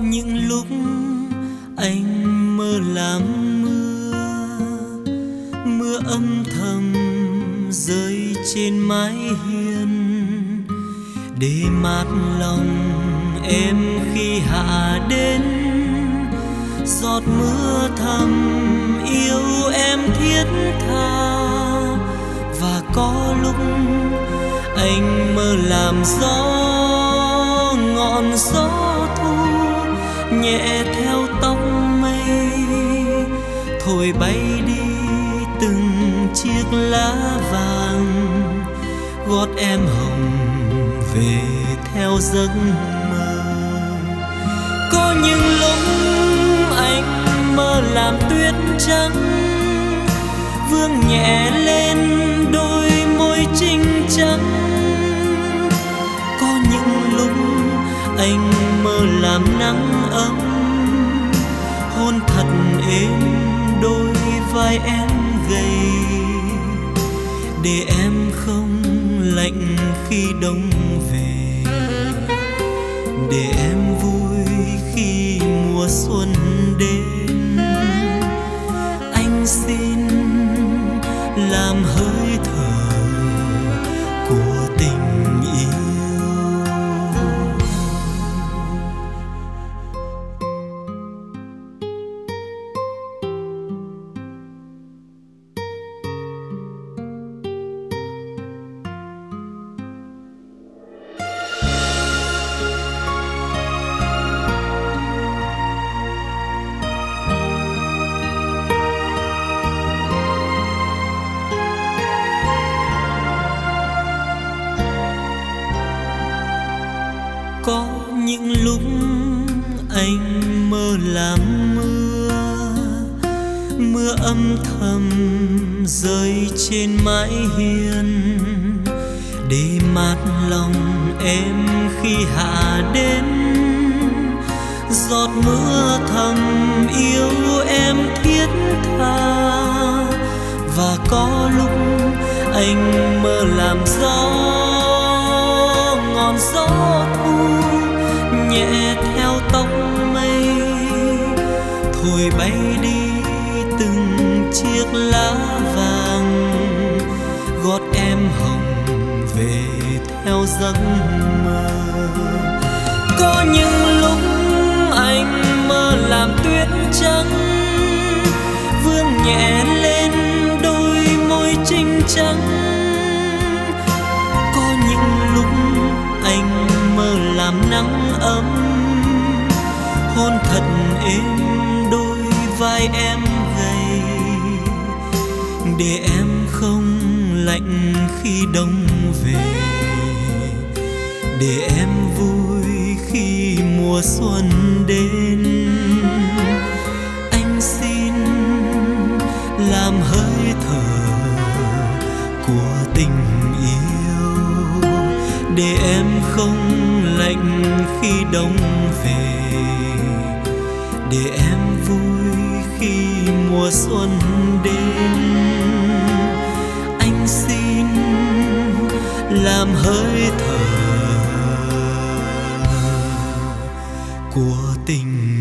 những lúc anh mơ làm mưa âm thầm rơi trên mái hiên để mát lòng em khi hạ đến. Giọt mưa thầm yêu em thiết tha, và có lúc anh mơ làm gió, ngọn gió thu nhẹ theo tóc mây thổi bay đi từng chiếc lá vàng. Gót em hồng về theo giấc mơ. Có những lúc anh mơ làm tuyết trắng vương nhẹ lên đôi môi trinh trắng. Có những lúc anh mơ làm nắng ấm hôn thật êm đôi vai em gầy, để em không lạnh khi đông về, để em vui khi mùa xuân đến. Anh xin làm hơi thở của tình yêu. Có những lúc anh mơ làm mưa âm thầm rơi trên mái hiên để mát lòng em khi hạ đến. Giọt mưa thầm yêu em thiết tha, và có lúc anh mơ làm gió, ngọn gió thu nhẹ theo tóc mây thổi bay đi từng chiếc lá vàng. Gót em hồng về theo giấc mơ. Có những lúc anh mơ làm tuyết trắng vương nhẹ lên đôi môi trinh trắng. Có những lúc anh mơ làm nắng ấm hôn thật êm đôi vai em gầy, để em không lạnh khi đông về, để em vui khi mùa xuân đến. Anh xin làm hơi thở của tình yêu, để em không lạnh khi đông về, để em vui khi mùa xuân đến. Anh xin làm hơi thở của tình